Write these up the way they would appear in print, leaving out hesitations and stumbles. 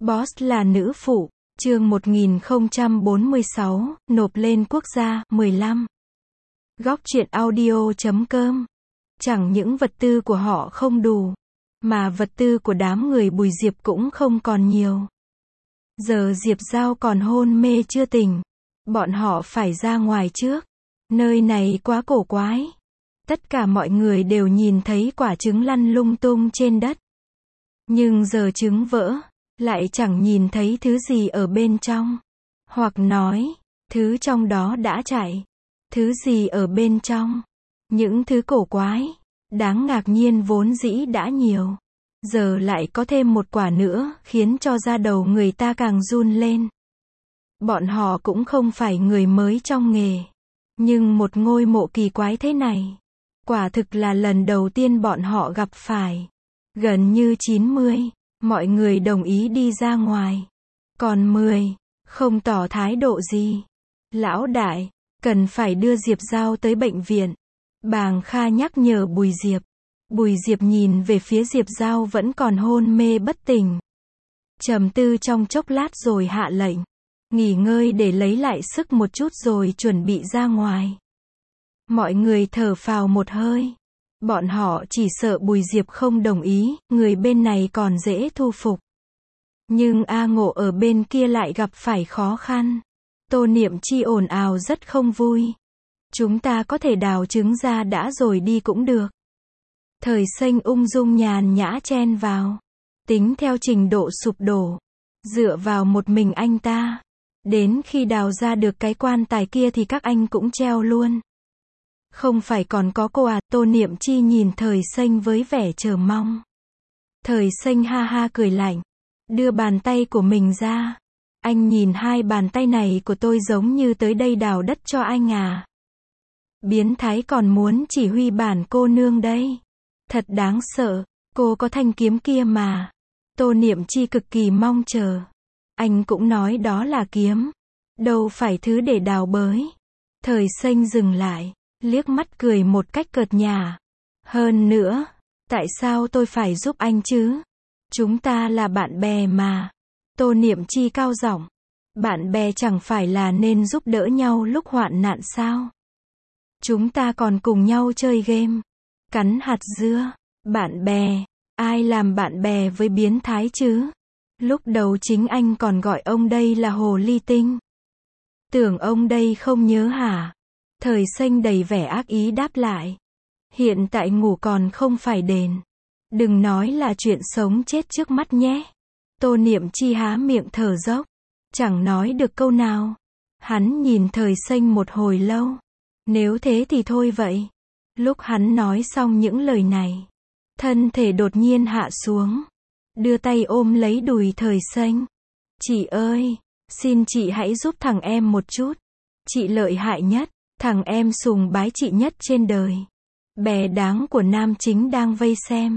Boss là nữ phụ, chương 1046, nộp lên quốc gia, 15. Góc truyện audio.com. Chẳng những vật tư của họ không đủ, mà vật tư của đám người Bùi Diệp cũng không còn nhiều. Giờ Diệp Giao còn hôn mê chưa tỉnh. Bọn họ phải ra ngoài trước. Nơi này quá cổ quái. Tất cả mọi người đều nhìn thấy quả trứng lăn lung tung trên đất. Nhưng giờ trứng vỡ, lại chẳng nhìn thấy thứ gì ở bên trong. Hoặc nói, thứ trong đó đã chạy. Thứ gì ở bên trong? Những thứ cổ quái, đáng ngạc nhiên vốn dĩ đã nhiều. Giờ lại có thêm một quả nữa, khiến cho da đầu người ta càng run lên. Bọn họ cũng không phải người mới trong nghề. Nhưng một ngôi mộ kỳ quái thế này, quả thực là lần đầu tiên bọn họ gặp phải. Gần như 90, mọi người đồng ý đi ra ngoài. Còn 10, không tỏ thái độ gì. Lão đại, cần phải đưa Diệp Giao tới bệnh viện. Bàng Kha nhắc nhở Bùi Diệp. Bùi Diệp nhìn về phía Diệp Giao vẫn còn hôn mê bất tỉnh. Trầm tư trong chốc lát rồi hạ lệnh. Nghỉ ngơi để lấy lại sức một chút rồi chuẩn bị ra ngoài. Mọi người thở phào một hơi. Bọn họ chỉ sợ Bùi Diệp không đồng ý, người bên này còn dễ thu phục. Nhưng A Ngộ ở bên kia lại gặp phải khó khăn. Tô Niệm Chi ồn ào rất không vui. Chúng ta có thể đào trứng ra đã rồi đi cũng được. Thời Xanh ung dung nhàn nhã chen vào. Tính theo trình độ sụp đổ. Dựa vào một mình anh ta. Đến khi đào ra được cái quan tài kia thì các anh cũng treo luôn. Không phải còn có cô à? Tô Niệm Chi nhìn Thời Xanh với vẻ chờ mong. Thời Xanh ha ha cười lạnh. Đưa bàn tay của mình ra. Anh nhìn hai bàn tay này của tôi giống như tới đây đào đất cho anh à? Biến thái còn muốn chỉ huy bản cô nương đây. Thật đáng sợ, cô có thanh kiếm kia mà. Tô Niệm Chi cực kỳ mong chờ. Anh cũng nói đó là kiếm. Đâu phải thứ để đào bới. Thời Xanh dừng lại, liếc mắt cười một cách cợt nhả. Hơn nữa, tại sao tôi phải giúp anh chứ? Chúng ta là bạn bè mà. Tô Niệm Chi cao giọng. Bạn bè chẳng phải là nên giúp đỡ nhau lúc hoạn nạn sao? Chúng ta còn cùng nhau chơi game. Cắn hạt dưa. Bạn bè. Ai làm bạn bè với biến thái chứ? Lúc đầu chính anh còn gọi ông đây là hồ ly tinh. Tưởng ông đây không nhớ hả? Thời Xanh đầy vẻ ác ý đáp lại. Hiện tại ngủ còn không phải đền. Đừng nói là chuyện sống chết trước mắt nhé. Tô Niệm Chi há miệng thở dốc. Chẳng nói được câu nào. Hắn nhìn Thời Xanh một hồi lâu. Nếu thế thì thôi vậy. Lúc hắn nói xong những lời này, thân thể đột nhiên hạ xuống. Đưa tay ôm lấy đùi Thời Xanh. Chị ơi, xin chị hãy giúp thằng em một chút. Chị lợi hại nhất, thằng em sùng bái chị nhất trên đời. Bè đáng của nam chính đang vây xem.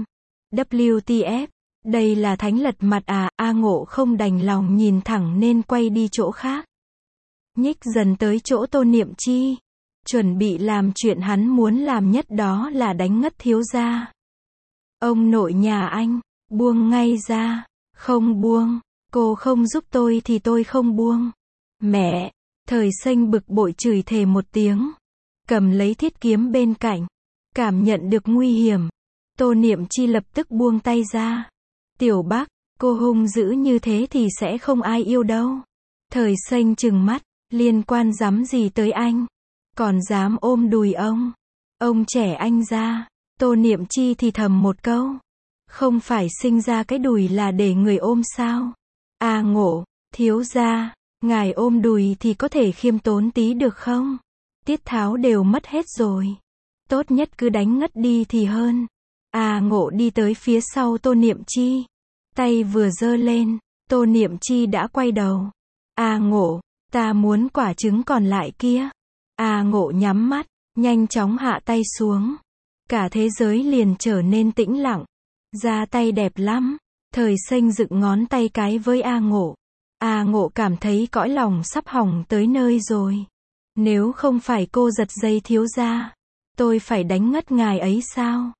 WTF, đây là thánh lật mặt à? A Ngộ không đành lòng nhìn thẳng nên quay đi chỗ khác. Nhích dần tới chỗ Tô Niệm Chi. Chuẩn bị làm chuyện hắn muốn làm nhất, đó là đánh ngất thiếu gia. Ông nội nhà anh, buông ngay ra. Không buông, cô không giúp tôi thì tôi không buông. Mẹ, Thời Xanh bực bội chửi thề một tiếng. Cầm lấy thiết kiếm bên cạnh. Cảm nhận được nguy hiểm. Tô Niệm Chi lập tức buông tay ra. Tiểu Bắc, cô hung dữ như thế thì sẽ không ai yêu đâu. Thời Xanh trừng mắt, liên quan dám gì tới anh? Còn dám ôm đùi ông? Ông trẻ anh ra. Tô Niệm Chi thì thầm một câu. Không phải sinh ra cái đùi là để người ôm sao? A Ngộ, thiếu gia, ngài ôm đùi thì có thể khiêm tốn tí được không? Tiết tháo đều mất hết rồi. Tốt nhất cứ đánh ngất đi thì hơn. A Ngộ đi tới phía sau Tô Niệm Chi. Tay vừa giơ lên, Tô Niệm Chi đã quay đầu. A Ngộ, ta muốn quả trứng còn lại kia. A Ngộ nhắm mắt, nhanh chóng hạ tay xuống. Cả thế giới liền trở nên tĩnh lặng. Da tay đẹp lắm. Thời Xanh dựng ngón tay cái với A Ngộ. A Ngộ cảm thấy cõi lòng sắp hỏng tới nơi rồi. Nếu không phải cô giật dây thiếu gia, tôi phải đánh ngất ngài ấy sao?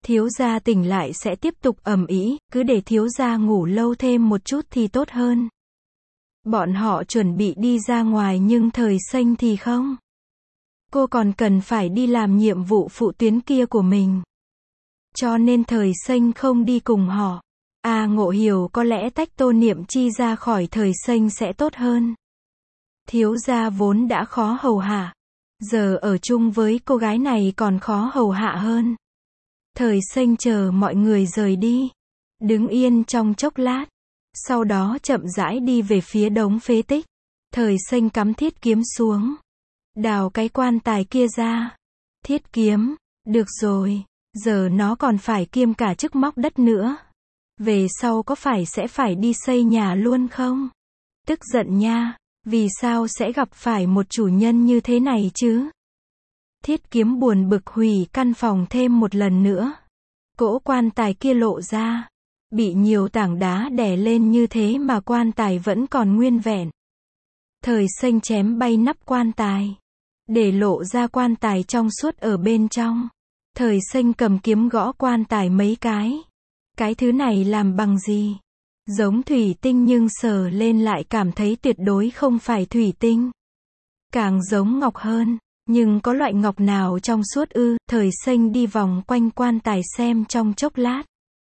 Thiếu gia tỉnh lại sẽ tiếp tục ầm ĩ, cứ để thiếu gia ngủ lâu thêm một chút thì tốt hơn. Bọn họ chuẩn bị đi ra ngoài nhưng Thời Xanh thì không. Cô còn cần phải đi làm nhiệm vụ phụ tuyến kia của mình. Cho nên Thời Xanh không đi cùng họ. Ngộ hiểu có lẽ tách Tô Niệm Chi ra khỏi Thời Xanh sẽ tốt hơn. Thiếu gia vốn đã khó hầu hạ. Giờ ở chung với cô gái này còn khó hầu hạ hơn. Thời Xanh chờ mọi người rời đi. Đứng yên trong chốc lát. Sau đó chậm rãi đi về phía đống phế tích. Thời Xanh cắm thiết kiếm xuống. Đào cái quan tài kia ra. Thiết kiếm, được rồi. Giờ nó còn phải kiêm cả chức móc đất nữa. Về sau có phải sẽ phải đi xây nhà luôn không? Tức giận nha. Vì sao sẽ gặp phải một chủ nhân như thế này chứ? Thiết kiếm buồn bực hủy căn phòng thêm một lần nữa. Cỗ quan tài kia lộ ra. Bị nhiều tảng đá đè lên như thế mà quan tài vẫn còn nguyên vẹn. Thời Xanh chém bay nắp quan tài. Để lộ ra quan tài trong suốt ở bên trong. Thời Xanh cầm kiếm gõ quan tài mấy cái. Cái thứ này làm bằng gì? Giống thủy tinh nhưng sờ lên lại cảm thấy tuyệt đối không phải thủy tinh. Càng giống ngọc hơn. Nhưng có loại ngọc nào trong suốt ư? Thời Xanh đi vòng quanh quan tài xem trong chốc lát.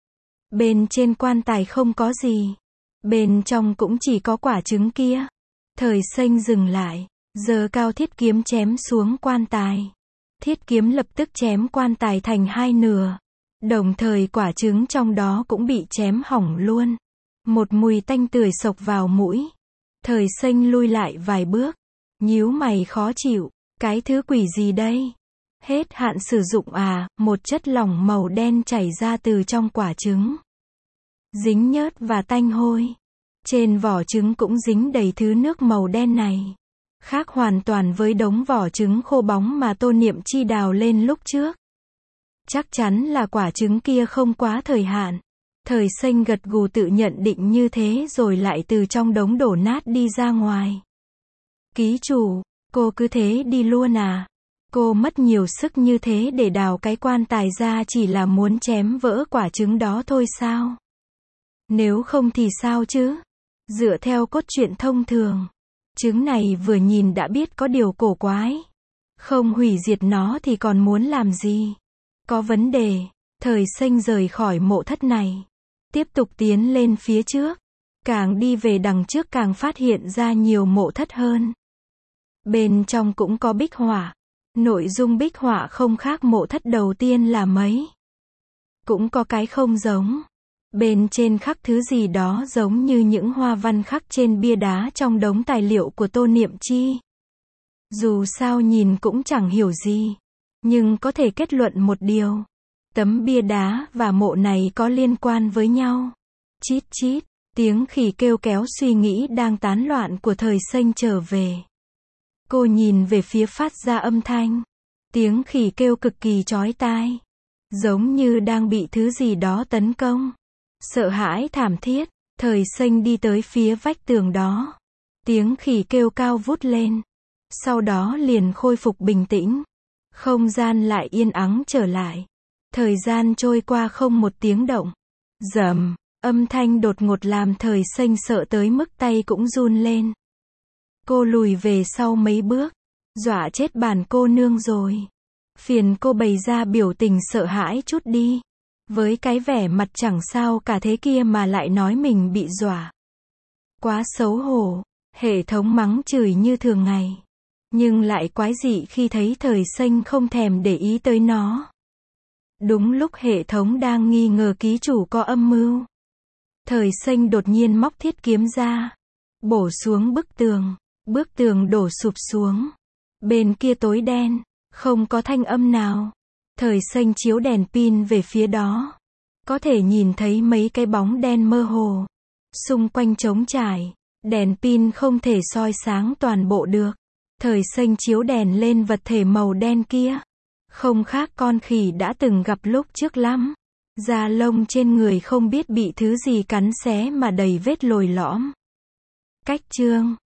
Bên trên quan tài không có gì. Bên trong cũng chỉ có quả trứng kia. Thời Xanh dừng lại. Giơ cao thiết kiếm chém xuống quan tài. Thiết kiếm lập tức chém quan tài thành hai nửa. Đồng thời quả trứng trong đó cũng bị chém hỏng luôn. Một mùi tanh tưởi xộc vào mũi. Thời Xanh lui lại vài bước. Nhíu mày khó chịu. Cái thứ quỷ gì đây? Hết hạn sử dụng một chất lỏng màu đen chảy ra từ trong quả trứng. Dính nhớt và tanh hôi. Trên vỏ trứng cũng dính đầy thứ nước màu đen này. Khác hoàn toàn với đống vỏ trứng khô bóng mà Tô Niệm Chi đào lên lúc trước. Chắc chắn là quả trứng kia không quá thời hạn. Thời Xanh gật gù tự nhận định như thế rồi lại từ trong đống đổ nát đi ra ngoài. Ký chủ, cô cứ thế đi luôn à? Cô mất nhiều sức như thế để đào cái quan tài ra chỉ là muốn chém vỡ quả trứng đó thôi sao? Nếu không thì sao chứ? Dựa theo cốt truyện thông thường, trứng này vừa nhìn đã biết có điều cổ quái. Không hủy diệt nó thì còn muốn làm gì? Có vấn đề. Thời Xanh rời khỏi mộ thất này. Tiếp tục tiến lên phía trước. Càng đi về đằng trước càng phát hiện ra nhiều mộ thất hơn. Bên trong cũng có bích họa. Nội dung bích họa không khác mộ thất đầu tiên là mấy. Cũng có cái không giống. Bên trên khắc thứ gì đó giống như những hoa văn khắc trên bia đá trong đống tài liệu của Tô Niệm Chi. Dù sao nhìn cũng chẳng hiểu gì. Nhưng có thể kết luận một điều. Tấm bia đá và mộ này có liên quan với nhau. Chít chít, tiếng khỉ kêu kéo suy nghĩ đang tán loạn của Thời Xanh trở về. Cô nhìn về phía phát ra âm thanh. Tiếng khỉ kêu cực kỳ chói tai. Giống như đang bị thứ gì đó tấn công. Sợ hãi thảm thiết, Thời Xanh đi tới phía vách tường đó. Tiếng khỉ kêu cao vút lên. Sau đó liền khôi phục bình tĩnh. Không gian lại yên ắng trở lại. Thời gian trôi qua không một tiếng động. Rầm, âm thanh đột ngột làm Thời Xanh sợ tới mức tay cũng run lên. Cô lùi về sau mấy bước. Dọa chết bản cô nương rồi. Phiền cô bày ra biểu tình sợ hãi chút đi. Với cái vẻ mặt chẳng sao cả thế kia mà lại nói mình bị dọa. Quá xấu hổ. Hệ thống mắng chửi như thường ngày. Nhưng lại quái dị khi thấy Thời Xanh không thèm để ý tới nó. Đúng lúc hệ thống đang nghi ngờ ký chủ có âm mưu. Thời Xanh đột nhiên móc thiết kiếm ra. Bổ xuống bức tường. Bức tường đổ sụp xuống. Bên kia tối đen. Không có thanh âm nào. Thời Xanh chiếu đèn pin về phía đó. Có thể nhìn thấy mấy cái bóng đen mơ hồ. Xung quanh trống trải. Đèn pin không thể soi sáng toàn bộ được. Thời Xanh chiếu đèn lên vật thể màu đen kia. Không khác con khỉ đã từng gặp lúc trước lắm. Da lông trên người không biết bị thứ gì cắn xé mà đầy vết lồi lõm. Cách chương